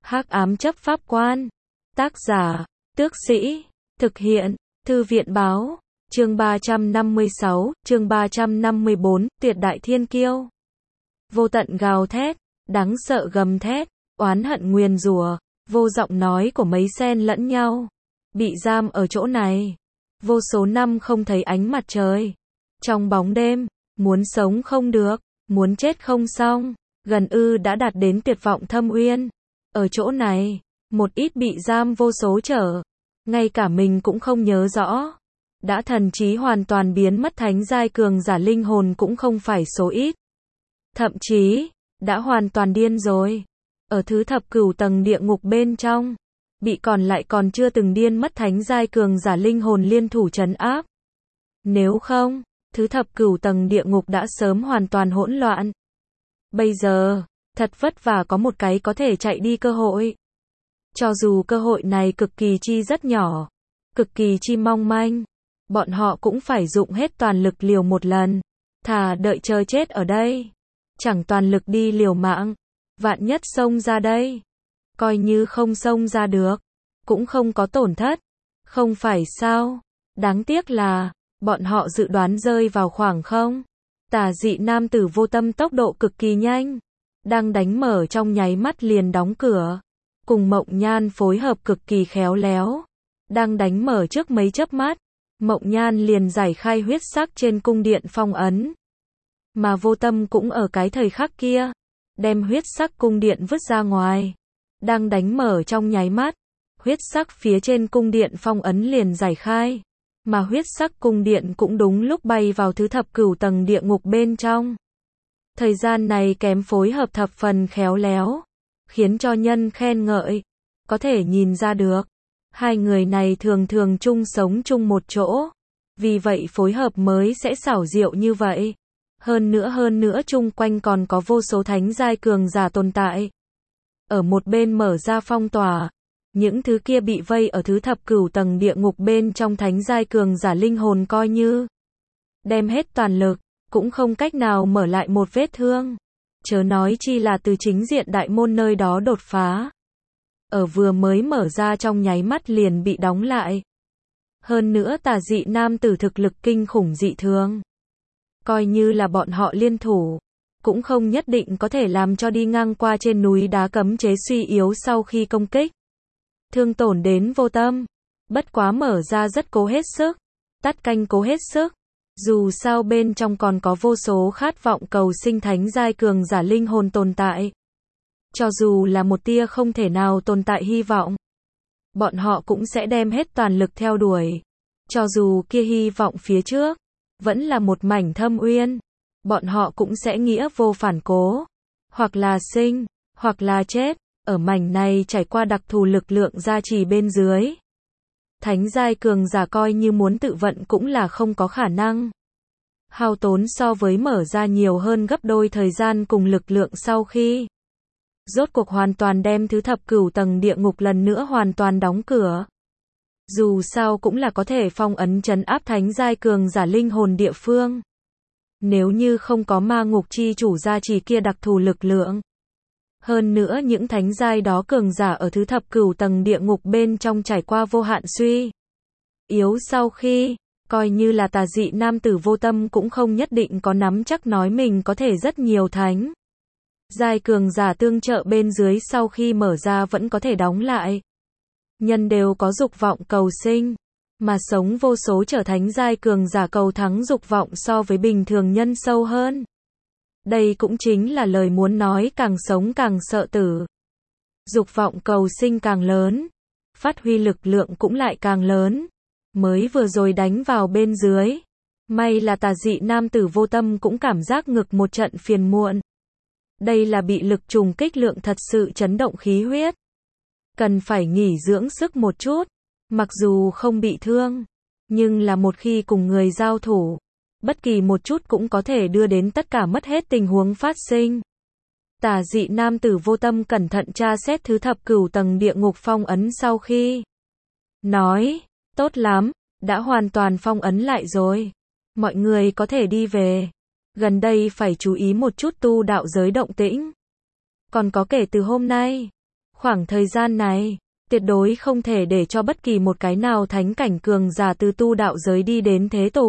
Hắc ám chấp pháp quan. Tác giả, Tước Sĩ. Thực hiện, Thư viện báo. Chương 356, chương 354, tuyệt đại thiên kiêu. Vô tận gào thét, đáng sợ gầm thét, oán hận nguyền rủa, vô giọng nói của mấy sen lẫn nhau. Bị giam ở chỗ này, vô số năm không thấy ánh mặt trời. Trong bóng đêm, muốn sống không được, muốn chết không xong, gần đã đạt đến tuyệt vọng thâm uyên. Ở chỗ này, một ít bị giam vô số trở, ngay cả mình cũng không nhớ rõ. Đã thần trí hoàn toàn biến mất thánh giai cường giả linh hồn cũng không phải số ít. Thậm chí, đã hoàn toàn điên rồi. Ở thứ thập cửu tầng địa ngục bên trong, bị còn lại còn chưa từng điên mất thánh giai cường giả linh hồn liên thủ trấn áp. Nếu không, thứ thập cửu tầng địa ngục đã sớm hoàn toàn hỗn loạn. Bây giờ, thật vất vả có một cái có thể chạy đi cơ hội. Cho dù cơ hội này cực kỳ chi rất nhỏ, cực kỳ chi mong manh, bọn họ cũng phải dụng hết toàn lực liều một lần. Thà đợi chờ chết ở đây, chẳng toàn lực đi liều mạng. Vạn nhất xông ra đây, coi như không xông ra được, cũng không có tổn thất. Không phải sao? Đáng tiếc là, bọn họ dự đoán rơi vào khoảng không. Tà dị nam tử vô tâm tốc độ cực kỳ nhanh, đang đánh mở trong nháy mắt liền đóng cửa. Cùng Mộng Nhan phối hợp cực kỳ khéo léo, đang đánh mở trước mấy chớp mắt, Mộng Nhan liền giải khai huyết sắc trên cung điện phong ấn. Mà vô tâm cũng ở cái thời khắc kia, đem huyết sắc cung điện vứt ra ngoài. Đang đánh mở trong nháy mắt, huyết sắc phía trên cung điện phong ấn liền giải khai. Mà huyết sắc cung điện cũng đúng lúc bay vào thứ thập cửu tầng địa ngục bên trong. Thời gian này kém phối hợp thập phần khéo léo, khiến cho nhân khen ngợi. Có thể nhìn ra được, hai người này thường thường chung sống chung một chỗ, vì vậy phối hợp mới sẽ xảo diệu như vậy. Hơn nữa chung quanh còn có vô số thánh giai cường giả tồn tại. Ở một bên mở ra phong tỏa, những thứ kia bị vây ở thứ thập cửu tầng địa ngục bên trong thánh giai cường giả linh hồn coi như đem hết toàn lực, cũng không cách nào mở lại một vết thương. Chớ nói chi là từ chính diện đại môn nơi đó đột phá. Ở vừa mới mở ra trong nháy mắt liền bị đóng lại. Hơn nữa tà dị nam tử thực lực kinh khủng dị thường. Coi như là bọn họ liên thủ, cũng không nhất định có thể làm cho đi ngang qua trên núi đá cấm chế suy yếu sau khi công kích. Thương tổn đến vô tâm. Bất quá mở ra rất cố hết sức, tắt canh cố hết sức. Dù sao bên trong còn có vô số khát vọng cầu sinh thánh giai cường giả linh hồn tồn tại. Cho dù là một tia không thể nào tồn tại hy vọng, bọn họ cũng sẽ đem hết toàn lực theo đuổi. Cho dù kia hy vọng phía trước vẫn là một mảnh thâm uyên, bọn họ cũng sẽ nghĩa vô phản cố. Hoặc là sinh, hoặc là chết, ở mảnh này trải qua đặc thù lực lượng gia trì bên dưới. Thánh giai cường giả coi như muốn tự vận cũng là không có khả năng. Hao tốn so với mở ra nhiều hơn gấp đôi thời gian cùng lực lượng sau khi rốt cuộc hoàn toàn đem thứ thập cửu tầng địa ngục lần nữa hoàn toàn đóng cửa. Dù sao cũng là có thể phong ấn trấn áp thánh giai cường giả linh hồn địa phương. Nếu như không có ma ngục chi chủ gia trì kia đặc thù lực lượng. Hơn nữa những thánh giai đó cường giả ở thứ thập cửu tầng địa ngục bên trong trải qua vô hạn suy yếu sau khi, coi như là tà dị nam tử vô tâm cũng không nhất định có nắm chắc nói mình có thể rất nhiều thánh giai cường giả tương trợ bên dưới sau khi mở ra vẫn có thể đóng lại. Nhân đều có dục vọng cầu sinh, mà sống vô số trở thánh giai cường giả cầu thắng dục vọng so với bình thường nhân sâu hơn. Đây cũng chính là lời muốn nói càng sống càng sợ tử. Dục vọng cầu sinh càng lớn, phát huy lực lượng cũng lại càng lớn. Mới vừa rồi đánh vào bên dưới, may là tà dị nam tử vô tâm cũng cảm giác ngực một trận phiền muộn. Đây là bị lực trùng kích lượng thật sự chấn động khí huyết. Cần phải nghỉ dưỡng sức một chút, mặc dù không bị thương, nhưng là một khi cùng người giao thủ, bất kỳ một chút cũng có thể đưa đến tất cả mất hết tình huống phát sinh. Tà dị nam tử vô tâm cẩn thận tra xét thứ thập cửu tầng địa ngục phong ấn sau khi nói, tốt lắm, đã hoàn toàn phong ấn lại rồi. Mọi người có thể đi về. Gần đây phải chú ý một chút tu đạo giới động tĩnh. Còn có kể từ hôm nay, Khoảng thời gian này, tuyệt đối không thể để cho bất kỳ một cái nào thánh cảnh cường giả từ tu đạo giới đi đến thế tục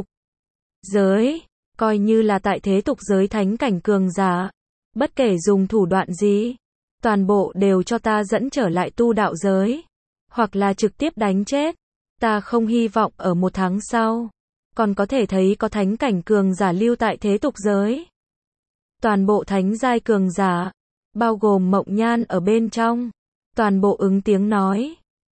giới, coi như là tại thế tục giới thánh cảnh cường giả, bất kể dùng thủ đoạn gì, toàn bộ đều cho ta dẫn trở lại tu đạo giới, hoặc là trực tiếp đánh chết. Ta không hy vọng ở 1 tháng sau, còn có thể thấy có thánh cảnh cường giả lưu tại thế tục giới. Toàn bộ thánh giai cường giả, bao gồm Mộng Nhan ở bên trong, toàn bộ ứng tiếng nói.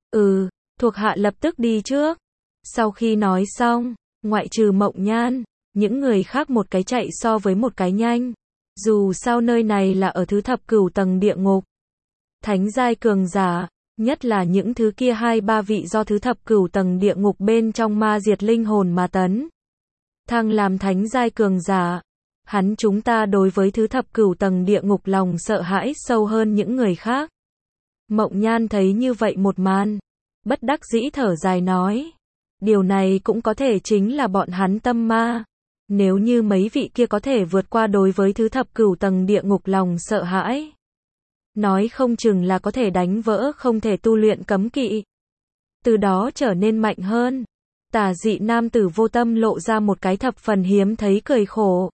Thuộc hạ lập tức đi trước. Sau khi nói xong, ngoại trừ Mộng Nhan, những người khác một cái chạy so với một cái nhanh. Dù sao nơi này là ở thứ thập cửu tầng địa ngục. Thánh giai cường giả, nhất là những thứ kia 2-3 vị do thứ thập cửu tầng địa ngục bên trong ma diệt linh hồn mà tấn thăng làm thánh giai cường giả. Chúng ta đối với thứ thập cửu tầng địa ngục lòng sợ hãi sâu hơn những người khác. Mộng Nhan thấy như vậy một màn, bất đắc dĩ thở dài nói. Điều này cũng có thể chính là bọn hắn tâm ma. Nếu như mấy vị kia có thể vượt qua đối với thứ thập cửu tầng địa ngục lòng sợ hãi, nói không chừng là có thể đánh vỡ không thể tu luyện cấm kỵ, từ đó trở nên mạnh hơn. Tà dị nam tử vô tâm lộ ra một cái thập phần hiếm thấy cười khổ.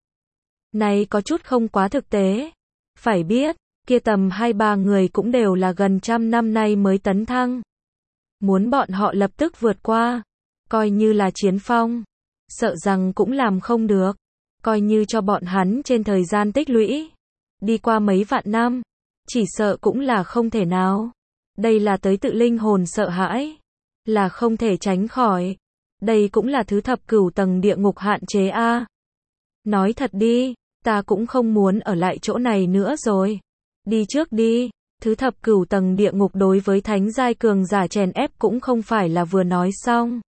Này có chút không quá thực tế. Phải biết, kia tầm 2-3 người cũng đều là gần 100 năm nay mới tấn thăng. Muốn bọn họ lập tức vượt qua, coi như là Chiến Phong, sợ rằng cũng làm không được. Coi như cho bọn hắn trên thời gian tích lũy, đi qua mấy vạn năm, chỉ sợ cũng là không thể nào. Đây là tới tự linh hồn sợ hãi, là không thể tránh khỏi. Đây cũng là thứ thập cửu tầng địa ngục hạn chế a. Nói thật đi, ta cũng không muốn ở lại chỗ này nữa rồi. Đi trước đi. Thứ thập cửu tầng địa ngục đối với thánh giai cường giả chèn ép cũng không phải là vừa nói xong.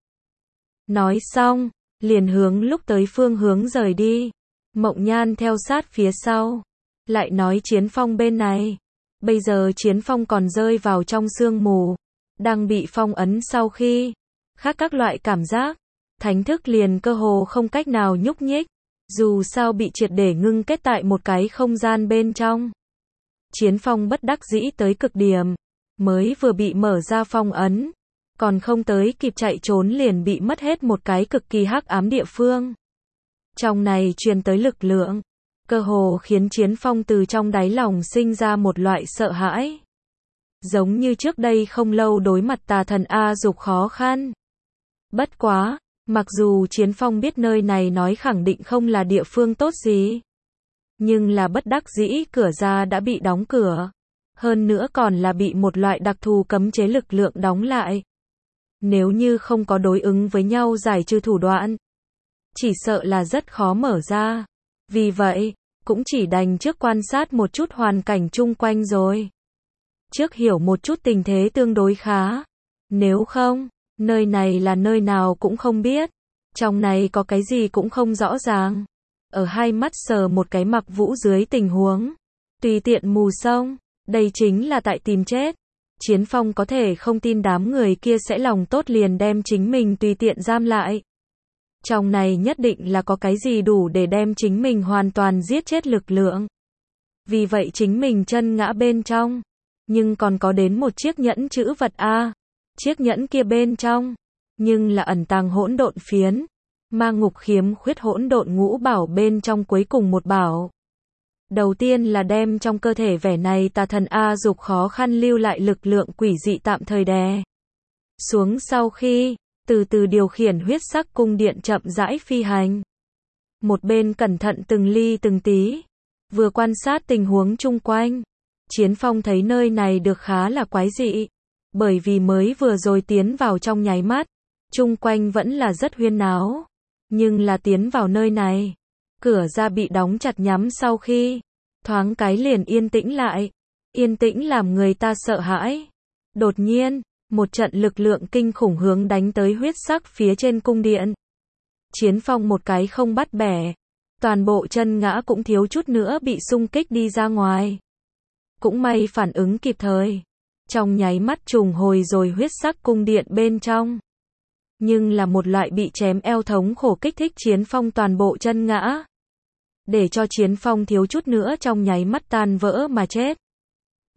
Nói xong, liền hướng lúc tới phương hướng rời đi. Mộng Nhan theo sát phía sau, lại nói Chiến Phong bên này. Bây giờ Chiến Phong còn rơi vào trong sương mù, đang bị phong ấn sau khi khác các loại cảm giác, thánh thức liền cơ hồ không cách nào nhúc nhích, dù sao bị triệt để ngưng kết tại một cái không gian bên trong. Chiến Phong bất đắc dĩ tới cực điểm, mới vừa bị mở ra phong ấn, còn không tới kịp chạy trốn liền bị mất hết một cái cực kỳ hắc ám địa phương. Trong này truyền tới lực lượng, cơ hồ khiến Chiến Phong từ trong đáy lòng sinh ra một loại sợ hãi. Giống như trước đây không lâu đối mặt tà thần A Dục khó khăn. Bất quá, mặc dù Chiến Phong biết nơi này nói khẳng định không là địa phương tốt gì, nhưng là bất đắc dĩ cửa ra đã bị đóng cửa. Hơn nữa còn là bị một loại đặc thù cấm chế lực lượng đóng lại. Nếu như không có đối ứng với nhau giải trừ thủ đoạn, chỉ sợ là rất khó mở ra. Vì vậy, cũng chỉ đành trước quan sát một chút hoàn cảnh chung quanh rồi. Trước hiểu một chút tình thế tương đối khá. Nếu không, nơi này là nơi nào cũng không biết. Trong này có cái gì cũng không rõ ràng. Ở hai mắt sờ một cái mặc vũ dưới tình huống tùy tiện mù sông, đây chính là tại tìm chết. Chiến Phong có thể không tin đám người kia sẽ lòng tốt liền đem chính mình tùy tiện giam lại. Trong này nhất định là có cái gì đủ để đem chính mình hoàn toàn giết chết lực lượng. Vì vậy chính mình chân ngã bên trong. Nhưng còn có đến một chiếc nhẫn chữ vật A. Chiếc nhẫn kia bên trong, nhưng là ẩn tàng hỗn độn phiến. Ma ngục khiếm khuyết hỗn độn ngũ bảo bên trong cuối cùng một bảo. Đầu tiên là đem trong cơ thể vẻ này tà thần A Dục khó khăn lưu lại lực lượng quỷ dị tạm thời đè xuống, sau khi từ từ điều khiển huyết sắc cung điện chậm rãi phi hành. Một bên cẩn thận từng ly từng tí, vừa quan sát tình huống chung quanh. Chiến Phong thấy nơi này được khá là quái dị, bởi vì mới vừa rồi tiến vào trong nháy mắt, chung quanh vẫn là rất huyên náo. Nhưng là tiến vào nơi này, cửa ra bị đóng chặt nhắm sau khi thoáng cái liền yên tĩnh lại. Yên tĩnh làm người ta sợ hãi. Đột nhiên, một trận lực lượng kinh khủng hướng đánh tới huyết sắc phía trên cung điện. Chiến Phong một cái không bắt bẻ, toàn bộ chân ngã cũng thiếu chút nữa bị xung kích đi ra ngoài. Cũng may phản ứng kịp thời, trong nháy mắt trùng hồi rồi huyết sắc cung điện bên trong. Nhưng là một loại bị chém eo thống khổ kích thích Chiến Phong toàn bộ chân ngã, để cho Chiến Phong thiếu chút nữa trong nháy mắt tan vỡ mà chết.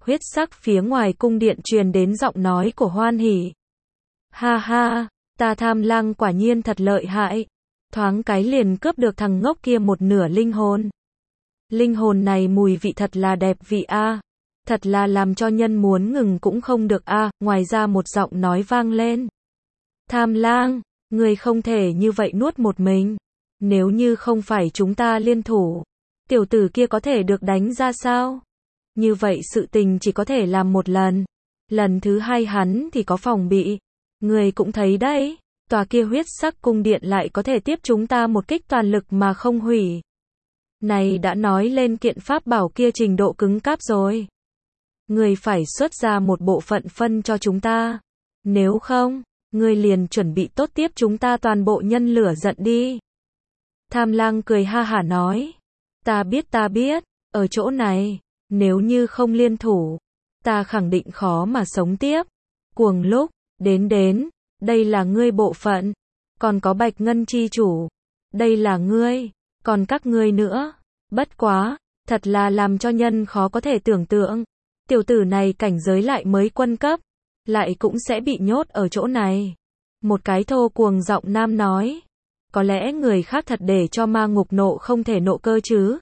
huyết sắc phía ngoài cung điện truyền đến giọng nói của Hoan Hỉ. Ha ha, ta Tham Lang quả nhiên thật lợi hại. Thoáng cái liền cướp được thằng ngốc kia một nửa linh hồn. Linh hồn này mùi vị thật là đẹp vị a. Thật là làm cho nhân muốn ngừng cũng không được a. Ngoài ra một giọng nói vang lên. Tham Lang, người không thể như vậy nuốt một mình. Nếu như không phải chúng ta liên thủ, tiểu tử kia có thể được đánh ra sao? Như vậy sự tình chỉ có thể làm một lần. Lần thứ hai hắn thì có phòng bị. Người cũng thấy đấy, tòa kia huyết sắc cung điện lại có thể tiếp chúng ta một kích toàn lực mà không hủy. Này đã nói lên kiện pháp bảo kia trình độ cứng cáp rồi. Người phải xuất ra một bộ phận phân cho chúng ta. Nếu không, người liền chuẩn bị tốt tiếp chúng ta toàn bộ nhân lửa giận đi. Tham Lang cười ha hả nói. Ta biết, ở chỗ này, nếu như không liên thủ, ta khẳng định khó mà sống tiếp. Cuồng lúc, đến, đây là ngươi bộ phận, còn có Bạch Ngân chi chủ, đây là ngươi, còn các ngươi nữa. Bất quá, thật là làm cho nhân khó có thể tưởng tượng. Tiểu tử này cảnh giới lại mới quân cấp, lại cũng sẽ bị nhốt ở chỗ này. Một cái thô cuồng giọng nam nói. Có lẽ người khác thật để cho ma ngục nộ không thể nộ cơ chứ.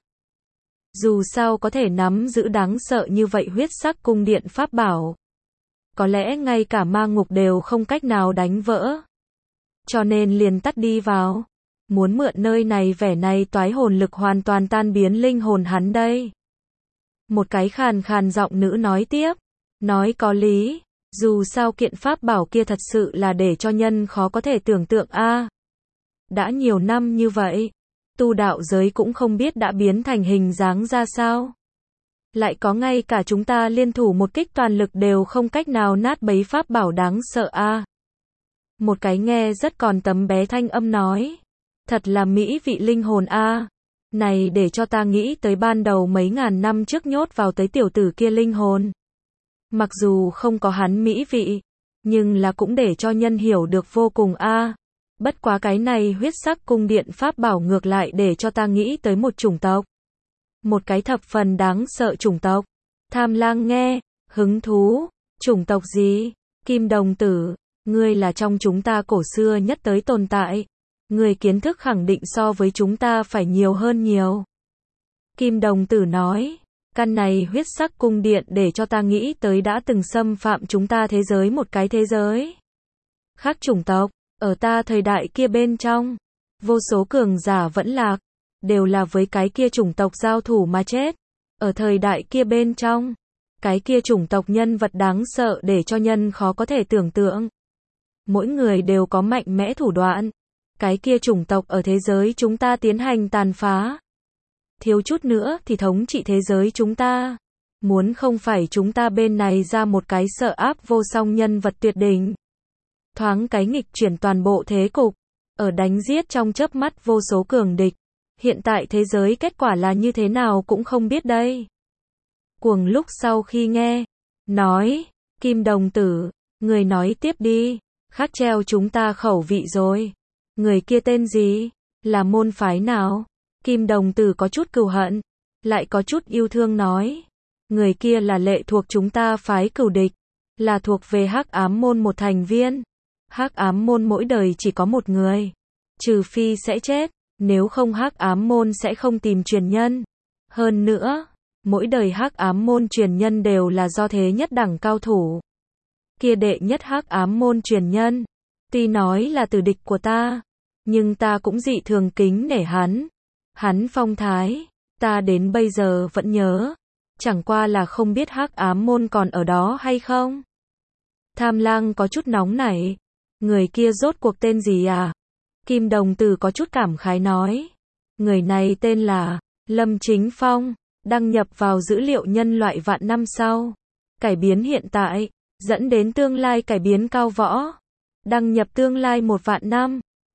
Dù sao có thể nắm giữ đáng sợ như vậy huyết sắc cung điện pháp bảo. Có lẽ ngay cả ma ngục đều không cách nào đánh vỡ. Cho nên liền tắt đi vào. Muốn mượn nơi này vẻ này toái hồn lực hoàn toàn tan biến linh hồn hắn đây. Một cái khàn khàn giọng nữ nói tiếp. Nói có lý. Dù sao kiện pháp bảo kia thật sự là để cho nhân khó có thể tưởng tượng a. Đã nhiều năm như vậy, tu đạo giới cũng không biết đã biến thành hình dáng ra sao. Lại có ngay cả chúng ta liên thủ một kích toàn lực đều không cách nào nát bấy pháp bảo đáng sợ a. Một cái nghe rất còn tấm bé thanh âm nói. Thật là mỹ vị linh hồn a. Này để cho ta nghĩ tới ban đầu mấy ngàn năm trước nhốt vào tới tiểu tử kia linh hồn. Mặc dù không có hắn mỹ vị, nhưng là cũng để cho nhân hiểu được vô cùng a. Bất quá cái này huyết sắc cung điện pháp bảo ngược lại để cho ta nghĩ tới một chủng tộc. Một cái thập phần đáng sợ chủng tộc. Tham Lang nghe, hứng thú. Chủng tộc gì? Kim đồng tử, ngươi là trong chúng ta cổ xưa nhất tới tồn tại. Ngươi kiến thức khẳng định so với chúng ta phải nhiều hơn nhiều. Kim đồng tử nói, căn này huyết sắc cung điện để cho ta nghĩ tới đã từng xâm phạm chúng ta thế giới một cái thế giới. Khác chủng tộc. Ở ta thời đại kia bên trong, vô số cường giả vẫn lạc, đều là với cái kia chủng tộc giao thủ mà chết. Ở thời đại kia bên trong, cái kia chủng tộc nhân vật đáng sợ để cho nhân khó có thể tưởng tượng. Mỗi người đều có mạnh mẽ thủ đoạn. Cái kia chủng tộc ở thế giới chúng ta tiến hành tàn phá. Thiếu chút nữa thì thống trị thế giới chúng ta. Muốn không phải chúng ta bên này ra một cái sợ áp vô song nhân vật tuyệt đỉnh. Thoáng cái nghịch chuyển toàn bộ thế cục, ở đánh giết trong chớp mắt vô số cường địch. Hiện tại thế giới kết quả là như thế nào cũng không biết đây. Cuồng lúc sau khi nghe, nói, Kim đồng tử, người nói tiếp đi, khát treo chúng ta khẩu vị rồi. Người kia tên gì? Là môn phái nào? Kim đồng tử có chút cừu hận, lại có chút yêu thương nói. Người kia là lệ thuộc chúng ta phái cừu địch, là thuộc về Hắc Ám môn một thành viên. Hắc Ám môn mỗi đời chỉ có một người, trừ phi sẽ chết, nếu không Hắc Ám môn sẽ không tìm truyền nhân. Hơn nữa, mỗi đời Hắc Ám môn truyền nhân đều là do thế nhất đẳng cao thủ. Kia đệ nhất Hắc Ám môn truyền nhân, tuy nói là tử địch của ta, nhưng ta cũng dị thường kính nể hắn. Hắn phong thái, ta đến bây giờ vẫn nhớ, chẳng qua là không biết Hắc Ám môn còn ở đó hay không. Tham Lang có chút nóng nảy. Người kia rốt cuộc tên gì à? Kim đồng tử có chút cảm khái nói. Người này tên là Lâm Chính Phong, đăng nhập vào dữ liệu nhân loại vạn năm sau. Cải biến hiện tại, dẫn đến tương lai cải biến cao võ. Đăng nhập tương lai 1 vạn năm.